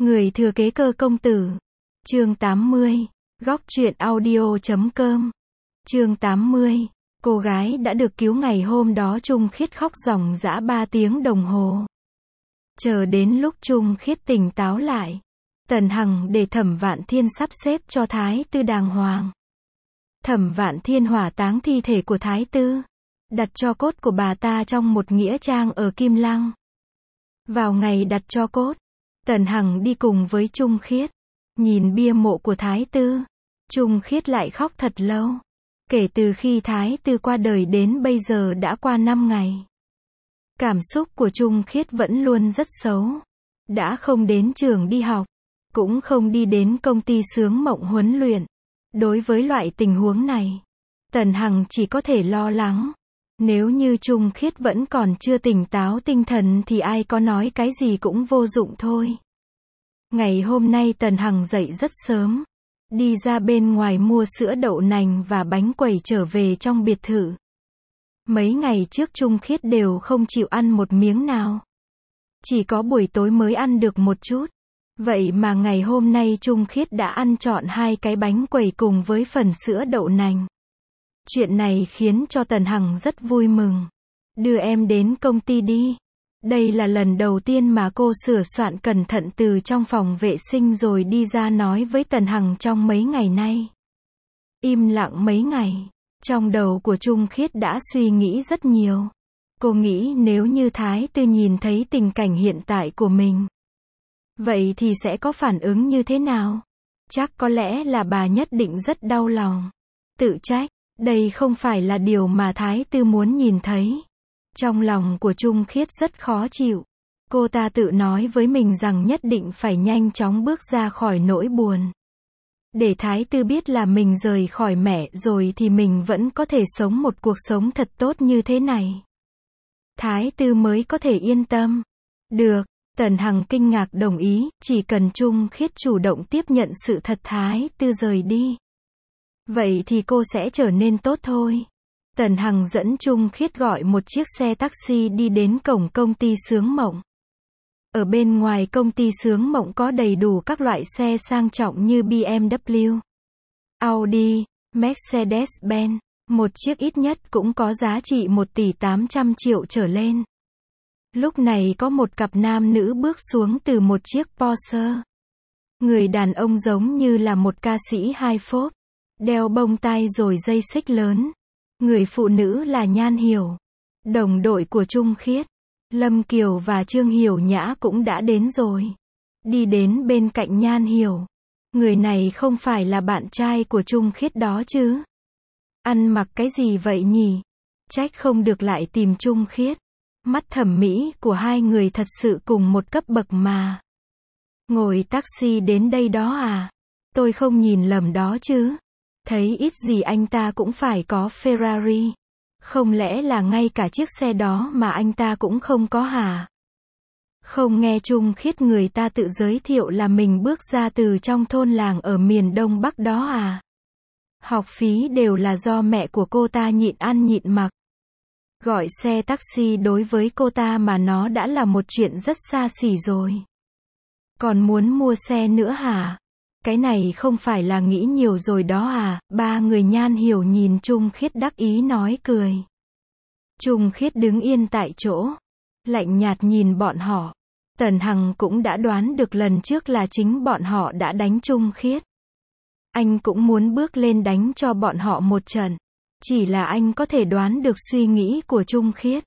Người thừa kế cơ công tử. Chương 80. Góc truyện audio.com. Chương 80. Cô gái đã được cứu ngày hôm đó Trung Khiết khóc ròng rã 3 tiếng đồng hồ. Chờ đến lúc Trung Khiết tỉnh táo lại, Tần Hằng để Thẩm Vạn Thiên sắp xếp cho Thái Tư đàng hoàng. Thẩm Vạn Thiên hỏa táng thi thể của Thái Tư, đặt tro cốt của bà ta trong một nghĩa trang ở Kim Lăng. Vào ngày đặt tro cốt, Tần Hằng đi cùng với Trung Khiết, nhìn bia mộ của Thái Tư. Trung Khiết lại khóc thật lâu. Kể từ khi Thái Tư qua đời đến bây giờ đã qua 5 ngày. Cảm xúc của Trung Khiết vẫn luôn rất xấu. Đã không đến trường đi học, cũng không đi đến công ty Sướng Mộng huấn luyện. Đối với loại tình huống này, Tần Hằng chỉ có thể lo lắng. Nếu như Trung Khiết vẫn còn chưa tỉnh táo tinh thần thì ai có nói cái gì cũng vô dụng thôi. Ngày hôm nay Tần Hằng dậy rất sớm, đi ra bên ngoài mua sữa đậu nành và bánh quẩy trở về trong biệt thự. Mấy ngày trước Trung Khiết đều không chịu ăn một miếng nào. Chỉ có buổi tối mới ăn được một chút. Vậy mà ngày hôm nay Trung Khiết đã ăn trọn 2 cái bánh quẩy cùng với phần sữa đậu nành. Chuyện này khiến cho Tần Hằng rất vui mừng. Đưa em đến công ty đi. Đây là lần đầu tiên mà cô sửa soạn cẩn thận từ trong phòng vệ sinh rồi đi ra nói với Tần Hằng trong mấy ngày nay. Im lặng mấy ngày, trong đầu của Trung Khiết đã suy nghĩ rất nhiều. Cô nghĩ nếu như Thái Tư nhìn thấy tình cảnh hiện tại của mình, vậy thì sẽ có phản ứng như thế nào? Chắc có lẽ là bà nhất định rất đau lòng, tự trách. Đây không phải là điều mà Thái Tư muốn nhìn thấy. Trong lòng của Trung Khiết rất khó chịu. Cô ta tự nói với mình rằng nhất định phải nhanh chóng bước ra khỏi nỗi buồn. Để Thái Tư biết là mình rời khỏi mẹ rồi thì mình vẫn có thể sống một cuộc sống thật tốt như thế này. Thái Tư mới có thể yên tâm. Được, Tần Hằng kinh ngạc đồng ý, chỉ cần Trung Khiết chủ động tiếp nhận sự thật Thái Tư rời đi. Vậy thì cô sẽ trở nên tốt thôi. Tần Hằng dẫn Trung Khiết gọi một chiếc xe taxi đi đến cổng công ty Sướng Mộng. Ở bên ngoài công ty Sướng Mộng có đầy đủ các loại xe sang trọng như BMW, Audi, Mercedes-Benz. Một chiếc ít nhất cũng có giá trị 1,8 tỷ trở lên. Lúc này có một cặp nam nữ bước xuống từ một chiếc Porsche. Người đàn ông giống như là một ca sĩ high pop, đeo bông tai rồi dây xích lớn. Người phụ nữ là Nhan Hiểu, đồng đội của Trung Khiết. Lâm Kiều và Trương Hiểu Nhã cũng đã đến rồi. Đi đến bên cạnh Nhan Hiểu. Người này không phải là bạn trai của Trung Khiết đó chứ? Ăn mặc cái gì vậy nhỉ? Trách không được lại tìm Trung Khiết. Mắt thẩm mỹ của hai người thật sự cùng một cấp bậc mà. Ngồi taxi đến đây đó à? Tôi không nhìn lầm đó chứ? Thấy ít gì anh ta cũng phải có Ferrari. Không lẽ là ngay cả chiếc xe đó mà anh ta cũng không có hả? Không nghe Trung Khiết người ta tự giới thiệu là mình bước ra từ trong thôn làng ở miền Đông Bắc đó à? Học phí đều là do mẹ của cô ta nhịn ăn nhịn mặc. Gọi xe taxi đối với cô ta mà nó đã là một chuyện rất xa xỉ rồi. Còn muốn mua xe nữa hả? Cái này không phải là nghĩ nhiều rồi đó à? Ba người Nhan Hiểu nhìn Trung Khiết đắc ý nói cười. Trung Khiết đứng yên tại chỗ, lạnh nhạt nhìn bọn họ. Tần Hằng cũng đã đoán được lần trước là chính bọn họ đã đánh Trung Khiết. Anh cũng muốn bước lên đánh cho bọn họ một trận. Chỉ là anh có thể đoán được suy nghĩ của Trung Khiết.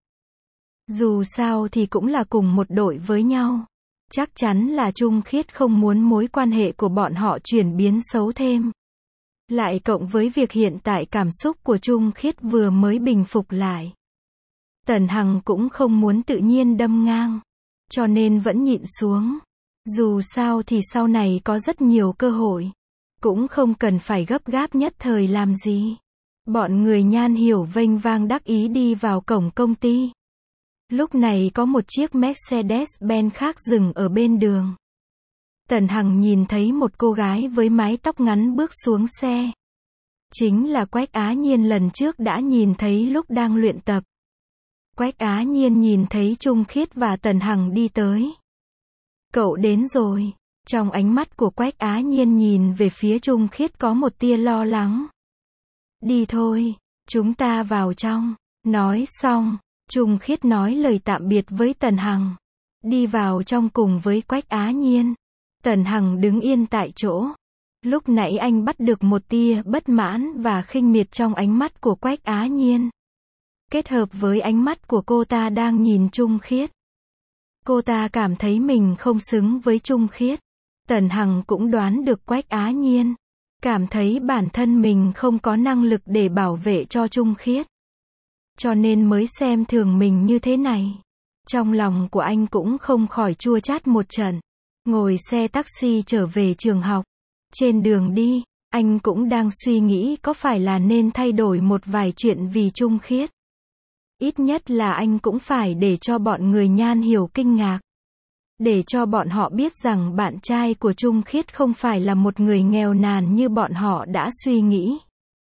Dù sao thì cũng là cùng một đội với nhau. Chắc chắn là Trung Khiết không muốn mối quan hệ của bọn họ chuyển biến xấu thêm. Lại cộng với việc hiện tại cảm xúc của Trung Khiết vừa mới bình phục lại. Tần Hằng cũng không muốn tự nhiên đâm ngang. Cho nên vẫn nhịn xuống. Dù sao thì sau này có rất nhiều cơ hội. Cũng không cần phải gấp gáp nhất thời làm gì. Bọn người Nhan Hiểu vênh vang đắc ý đi vào cổng công ty. Lúc này có một chiếc Mercedes-Benz khác dừng ở bên đường. Tần Hằng nhìn thấy một cô gái với mái tóc ngắn bước xuống xe. Chính là Quách Á Nhiên lần trước đã nhìn thấy lúc đang luyện tập. Quách Á Nhiên nhìn thấy Trung Khiết và Tần Hằng đi tới. Cậu đến rồi. Trong ánh mắt của Quách Á Nhiên nhìn về phía Trung Khiết có một tia lo lắng. Đi thôi, chúng ta vào trong. Nói xong, Trung Khiết nói lời tạm biệt với Tần Hằng. Đi vào trong cùng với Quách Á Nhiên. Tần Hằng đứng yên tại chỗ. Lúc nãy anh bắt được một tia bất mãn và khinh miệt trong ánh mắt của Quách Á Nhiên. Kết hợp với ánh mắt của cô ta đang nhìn Trung Khiết. Cô ta cảm thấy mình không xứng với Trung Khiết. Tần Hằng cũng đoán được Quách Á Nhiên. Cảm thấy bản thân mình không có năng lực để bảo vệ cho Trung Khiết. Cho nên mới xem thường mình như thế này. Trong lòng của anh cũng không khỏi chua chát một trận. Ngồi xe taxi trở về trường học. Trên đường đi, anh cũng đang suy nghĩ có phải là nên thay đổi một vài chuyện vì Trung Khiết. Ít nhất là anh cũng phải để cho bọn người Nhan Hiểu kinh ngạc. Để cho bọn họ biết rằng bạn trai của Trung Khiết không phải là một người nghèo nàn như bọn họ đã suy nghĩ.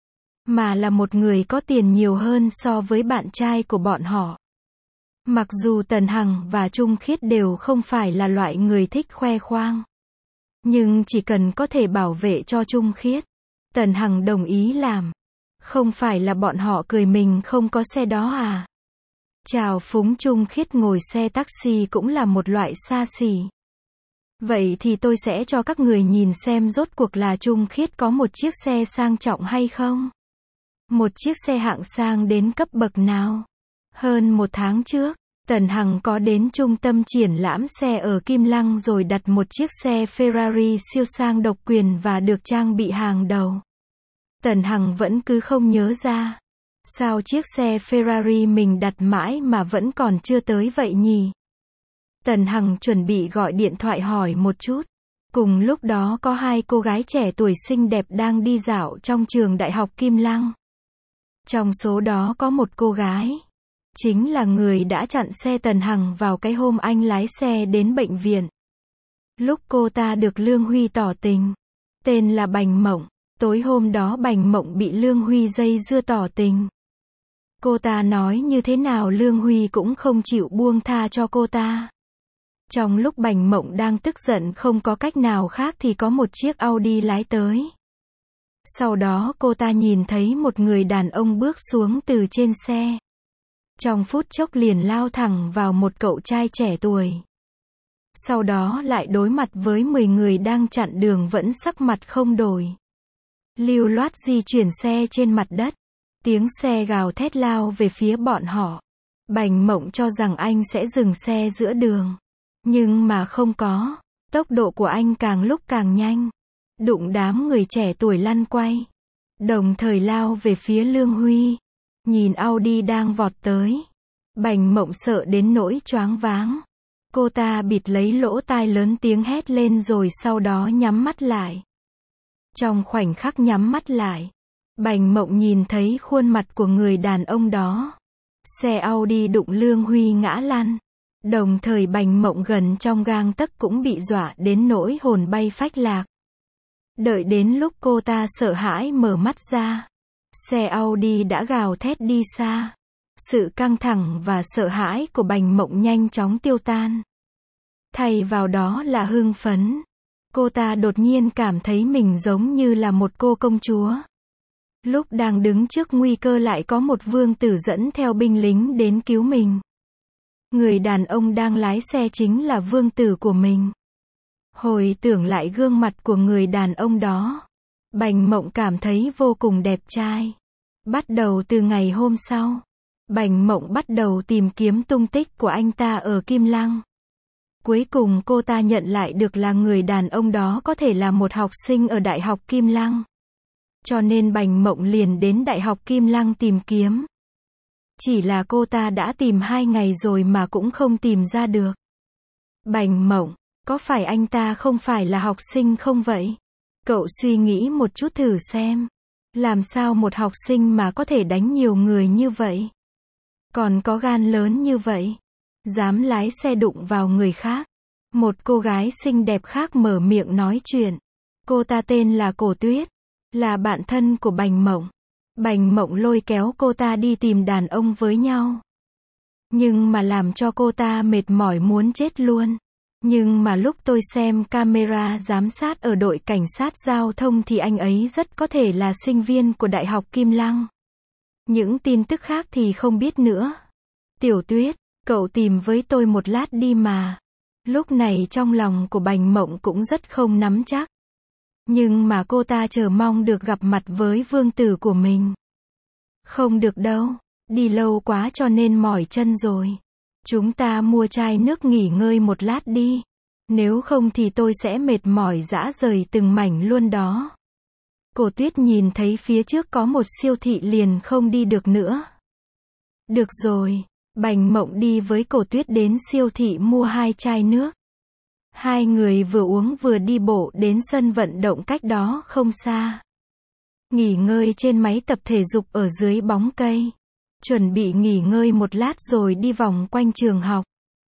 Mà là một người có tiền nhiều hơn so với bạn trai của bọn họ. Mặc dù Tần Hằng và Trung Khiết đều không phải là loại người thích khoe khoang. Nhưng chỉ cần có thể bảo vệ cho Trung Khiết, Tần Hằng đồng ý làm. Không phải là bọn họ cười mình không có xe đó à? Chào phúng Trung Khiết ngồi xe taxi cũng là một loại xa xỉ. Vậy thì tôi sẽ cho các người nhìn xem rốt cuộc là Trung Khiết có một chiếc xe sang trọng hay không? Một chiếc xe hạng sang đến cấp bậc nào? Hơn một tháng trước, Tần Hằng có đến trung tâm triển lãm xe ở Kim Lăng rồi đặt một chiếc xe Ferrari siêu sang độc quyền và được trang bị hàng đầu. Tần Hằng vẫn cứ không nhớ ra. Sao chiếc xe Ferrari mình đặt mãi mà vẫn còn chưa tới vậy nhỉ? Tần Hằng chuẩn bị gọi điện thoại hỏi một chút. Cùng lúc đó có hai cô gái trẻ tuổi xinh đẹp đang đi dạo trong trường đại học Kim Lăng. Trong số đó có một cô gái. Chính là người đã chặn xe Tần Hằng vào cái hôm anh lái xe đến bệnh viện. Lúc cô ta được Lương Huy tỏ tình. Tên là Bành Mộng. Tối hôm đó Bành Mộng bị Lương Huy dây dưa tỏ tình. Cô ta nói như thế nào Lương Huy cũng không chịu buông tha cho cô ta. Trong lúc Bành Mộng đang tức giận không có cách nào khác thì có một chiếc Audi lái tới. Sau đó cô ta nhìn thấy một người đàn ông bước xuống từ trên xe. Trong phút chốc liền lao thẳng vào một cậu trai trẻ tuổi. Sau đó lại đối mặt với 10 người đang chặn đường vẫn sắc mặt không đổi. Lưu loát di chuyển xe trên mặt đất. Tiếng xe gào thét lao về phía bọn họ. Bành Mộng cho rằng anh sẽ dừng xe giữa đường. Nhưng mà không có. Tốc độ của anh càng lúc càng nhanh. Đụng đám người trẻ tuổi lăn quay. Đồng thời lao về phía Lương Huy. Nhìn Audi đang vọt tới. Bành Mộng sợ đến nỗi choáng váng. Cô ta bịt lấy lỗ tai lớn tiếng hét lên rồi sau đó nhắm mắt lại. Trong khoảnh khắc nhắm mắt lại, Bành Mộng nhìn thấy khuôn mặt của người đàn ông đó. Xe Audi đụng Lương Huy ngã lăn. Đồng thời Bành Mộng gần trong gang tấc cũng bị dọa đến nỗi hồn bay phách lạc. Đợi đến lúc cô ta sợ hãi mở mắt ra, xe Audi đã gào thét đi xa. Sự căng thẳng và sợ hãi của Bành Mộng nhanh chóng tiêu tan. Thay vào đó là hưng phấn. Cô ta đột nhiên cảm thấy mình giống như là một cô công chúa. Lúc đang đứng trước nguy cơ lại có một vương tử dẫn theo binh lính đến cứu mình. Người đàn ông đang lái xe chính là vương tử của mình. Hồi tưởng lại gương mặt của người đàn ông đó, Bành Mộng cảm thấy vô cùng đẹp trai. Bắt đầu từ ngày hôm sau, Bành Mộng bắt đầu tìm kiếm tung tích của anh ta ở Kim Lăng. Cuối cùng cô ta nhận lại được là người đàn ông đó có thể là một học sinh ở Đại học Kim Lăng. Cho nên Bành Mộng liền đến Đại học Kim Lăng tìm kiếm. Chỉ là cô ta đã tìm 2 ngày rồi mà cũng không tìm ra được. Bành Mộng, có phải anh ta không phải là học sinh không vậy? Cậu suy nghĩ một chút thử xem. Làm sao một học sinh mà có thể đánh nhiều người như vậy? Còn có gan lớn như vậy? Dám lái xe đụng vào người khác. Một cô gái xinh đẹp khác mở miệng nói chuyện. Cô ta tên là Cổ Tuyết. Là bạn thân của Bành Mộng. Bành Mộng lôi kéo cô ta đi tìm đàn ông với nhau. Nhưng mà làm cho cô ta mệt mỏi muốn chết luôn. Nhưng mà lúc tôi xem camera giám sát ở đội cảnh sát giao thông thì anh ấy rất có thể là sinh viên của Đại học Kim Lăng. Những tin tức khác thì không biết nữa. Tiểu Tuyết, cậu tìm với tôi một lát đi mà. Lúc này trong lòng của Bành Mộng cũng rất không nắm chắc. Nhưng mà cô ta chờ mong được gặp mặt với vương tử của mình. Không được đâu, đi lâu quá cho nên mỏi chân rồi. Chúng ta mua chai nước nghỉ ngơi một lát đi. Nếu không thì tôi sẽ mệt mỏi rã rời từng mảnh luôn đó. Cổ Tuyết nhìn thấy phía trước có một siêu thị liền không đi được nữa. Được rồi, Bành Mộng đi với Cổ Tuyết đến siêu thị mua 2 chai nước. Hai người vừa uống vừa đi bộ đến sân vận động cách đó không xa. Nghỉ ngơi trên máy tập thể dục ở dưới bóng cây. Chuẩn bị nghỉ ngơi một lát rồi đi vòng quanh trường học.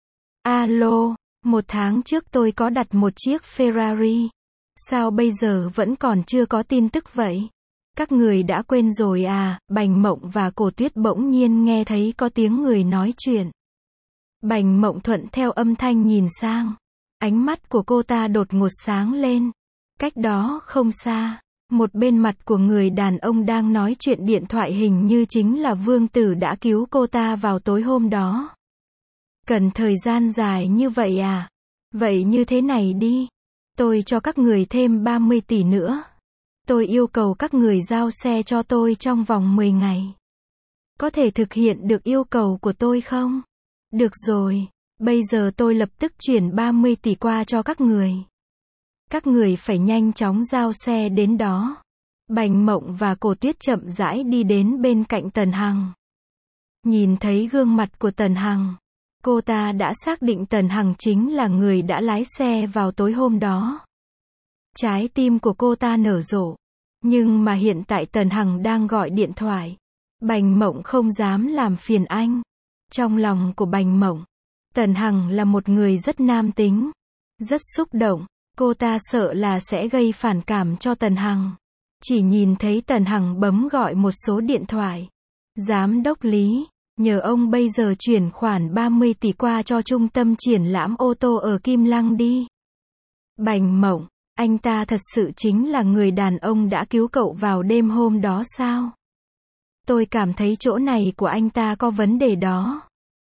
Alo, 1 tháng trước tôi có đặt một chiếc Ferrari. Sao bây giờ vẫn còn chưa có tin tức vậy? Các người đã quên rồi à? Bành Mộng và Cổ Tuyết bỗng nhiên nghe thấy có tiếng người nói chuyện. Bành Mộng thuận theo âm thanh nhìn sang. Ánh mắt của cô ta đột ngột sáng lên. Cách đó không xa, một bên mặt của người đàn ông đang nói chuyện điện thoại hình như chính là vương tử đã cứu cô ta vào tối hôm đó. Cần thời gian dài như vậy à? Vậy như thế này đi. Tôi cho các người thêm 30 tỷ nữa. Tôi yêu cầu các người giao xe cho tôi trong vòng 10 ngày. Có thể thực hiện được yêu cầu của tôi không? Được rồi, bây giờ tôi lập tức chuyển 30 tỷ qua cho các người. Các người phải nhanh chóng giao xe đến đó. Bành Mộng và Cổ Tuyết chậm rãi đi đến bên cạnh Tần Hằng. Nhìn thấy gương mặt của Tần Hằng, cô ta đã xác định Tần Hằng chính là người đã lái xe vào tối hôm đó. Trái tim của cô ta nở rộ. Nhưng mà hiện tại Tần Hằng đang gọi điện thoại. Bành Mộng không dám làm phiền anh. Trong lòng của Bành Mộng, Tần Hằng là một người rất nam tính, rất xúc động. Cô ta sợ là sẽ gây phản cảm cho Tần Hằng. Chỉ nhìn thấy Tần Hằng bấm gọi một số điện thoại. Giám đốc Lý, nhờ ông bây giờ chuyển khoản 30 tỷ qua cho trung tâm triển lãm ô tô ở Kim Lăng đi. Bành Mộng, anh ta thật sự chính là người đàn ông đã cứu cậu vào đêm hôm đó sao? Tôi cảm thấy chỗ này của anh ta có vấn đề đó.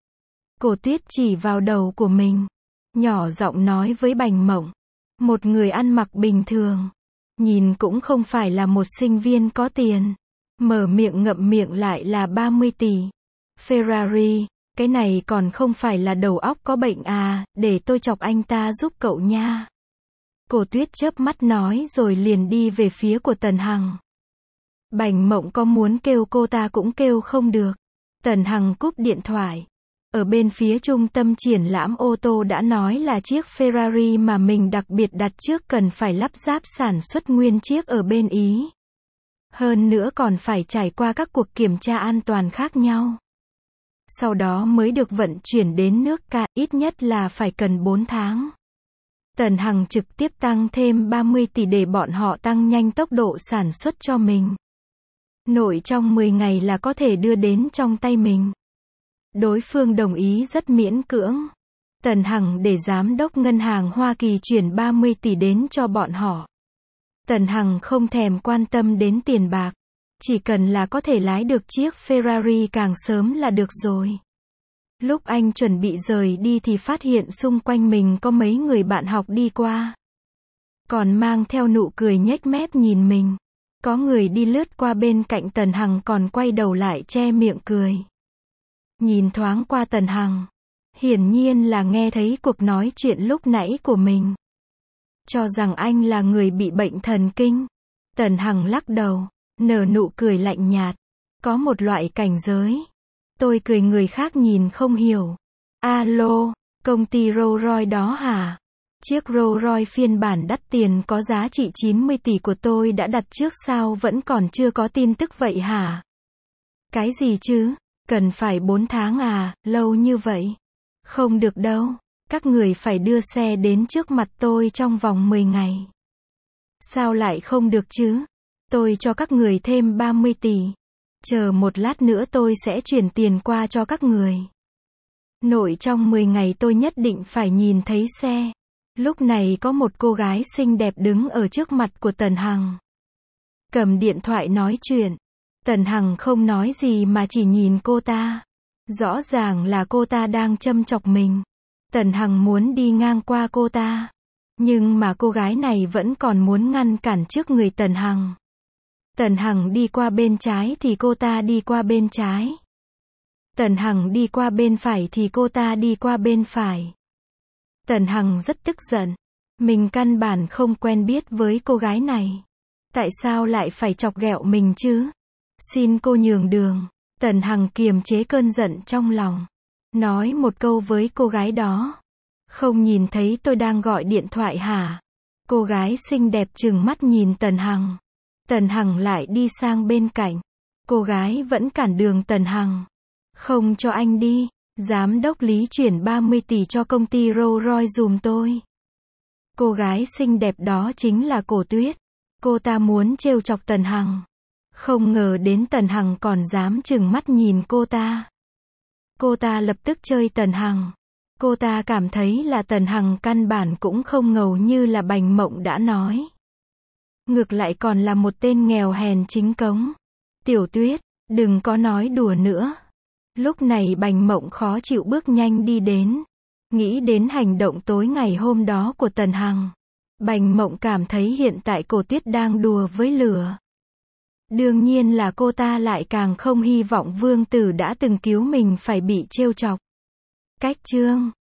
Cổ Tuyết chỉ vào đầu của mình, nhỏ giọng nói với Bành Mộng. Một người ăn mặc bình thường, nhìn cũng không phải là một sinh viên có tiền. Mở miệng ngậm miệng lại là 30 tỷ. Ferrari, cái này còn không phải là đầu óc có bệnh à, để tôi chọc anh ta giúp cậu nha. Cổ Tuyết chớp mắt nói rồi liền đi về phía của Tần Hằng. Bành Mộng có muốn kêu cô ta cũng kêu không được. Tần Hằng cúp điện thoại. Ở bên phía trung tâm triển lãm ô tô đã nói là chiếc Ferrari mà mình đặc biệt đặt trước cần phải lắp ráp sản xuất nguyên chiếc ở bên Ý. Hơn nữa còn phải trải qua các cuộc kiểm tra an toàn khác nhau. Sau đó mới được vận chuyển đến nước Ca, ít nhất là phải cần 4 tháng. Tần Hằng trực tiếp tăng thêm 30 tỷ để bọn họ tăng nhanh tốc độ sản xuất cho mình. Nội trong 10 ngày là có thể đưa đến trong tay mình. Đối phương đồng ý rất miễn cưỡng. Tần Hằng để giám đốc ngân hàng Hoa Kỳ chuyển 30 tỷ đến cho bọn họ. Tần Hằng không thèm quan tâm đến tiền bạc. Chỉ cần là có thể lái được chiếc Ferrari càng sớm là được rồi. Lúc anh chuẩn bị rời đi thì phát hiện xung quanh mình có mấy người bạn học đi qua. Còn mang theo nụ cười nhếch mép nhìn mình. Có người đi lướt qua bên cạnh Tần Hằng còn quay đầu lại che miệng cười. Nhìn thoáng qua Tần Hằng. Hiển nhiên là nghe thấy cuộc nói chuyện lúc nãy của mình. Cho rằng anh là người bị bệnh thần kinh. Tần Hằng lắc đầu, nở nụ cười lạnh nhạt. Có một loại cảnh giới. Tôi cười người khác nhìn không hiểu. Alo, công ty Rolls Royce đó hả? Chiếc Rolls Royce phiên bản đắt tiền có giá trị 90 tỷ của tôi đã đặt trước sao vẫn còn chưa có tin tức vậy hả? Cái gì chứ? Cần phải 4 tháng à, lâu như vậy? Không được đâu, các người phải đưa xe đến trước mặt tôi trong vòng 10 ngày. Sao lại không được chứ? Tôi cho các người thêm 30 tỷ. Chờ một lát nữa tôi sẽ chuyển tiền qua cho các người. Nội trong 10 ngày tôi nhất định phải nhìn thấy xe. Lúc này có một cô gái xinh đẹp đứng ở trước mặt của Tần Hằng. Cầm điện thoại nói chuyện. Tần Hằng không nói gì mà chỉ nhìn cô ta. Rõ ràng là cô ta đang châm chọc mình. Tần Hằng muốn đi ngang qua cô ta. Nhưng mà cô gái này vẫn còn muốn ngăn cản trước người Tần Hằng. Tần Hằng đi qua bên trái thì cô ta đi qua bên trái. Tần Hằng đi qua bên phải thì cô ta đi qua bên phải. Tần Hằng rất tức giận. Mình căn bản không quen biết với cô gái này. Tại sao lại phải chọc ghẹo mình chứ? Xin cô nhường đường. Tần Hằng kiềm chế cơn giận trong lòng. Nói một câu với cô gái đó. Không nhìn thấy tôi đang gọi điện thoại hả? Cô gái xinh đẹp trừng mắt nhìn Tần Hằng. Tần Hằng lại đi sang bên cạnh. Cô gái vẫn cản đường Tần Hằng. Không cho anh đi. Giám đốc Lý chuyển 30 tỷ cho công ty Rolls Royce giùm tôi. Cô gái xinh đẹp đó chính là Cổ Tuyết. Cô ta muốn trêu chọc Tần Hằng. Không ngờ đến Tần Hằng còn dám trừng mắt nhìn cô ta. Cô ta lập tức chơi Tần Hằng. Cô ta cảm thấy là Tần Hằng căn bản cũng không ngầu như là Bành Mộng đã nói. Ngược lại còn là một tên nghèo hèn chính cống. Tiểu Tuyết, đừng có nói đùa nữa. Lúc này Bành Mộng khó chịu bước nhanh đi đến. Nghĩ đến hành động tối ngày hôm đó của Tần Hằng. Bành Mộng cảm thấy hiện tại Cổ Tuyết đang đùa với lửa. Đương nhiên là cô ta lại càng không hy vọng Vương Tử đã từng cứu mình phải bị trêu chọc. Cách chương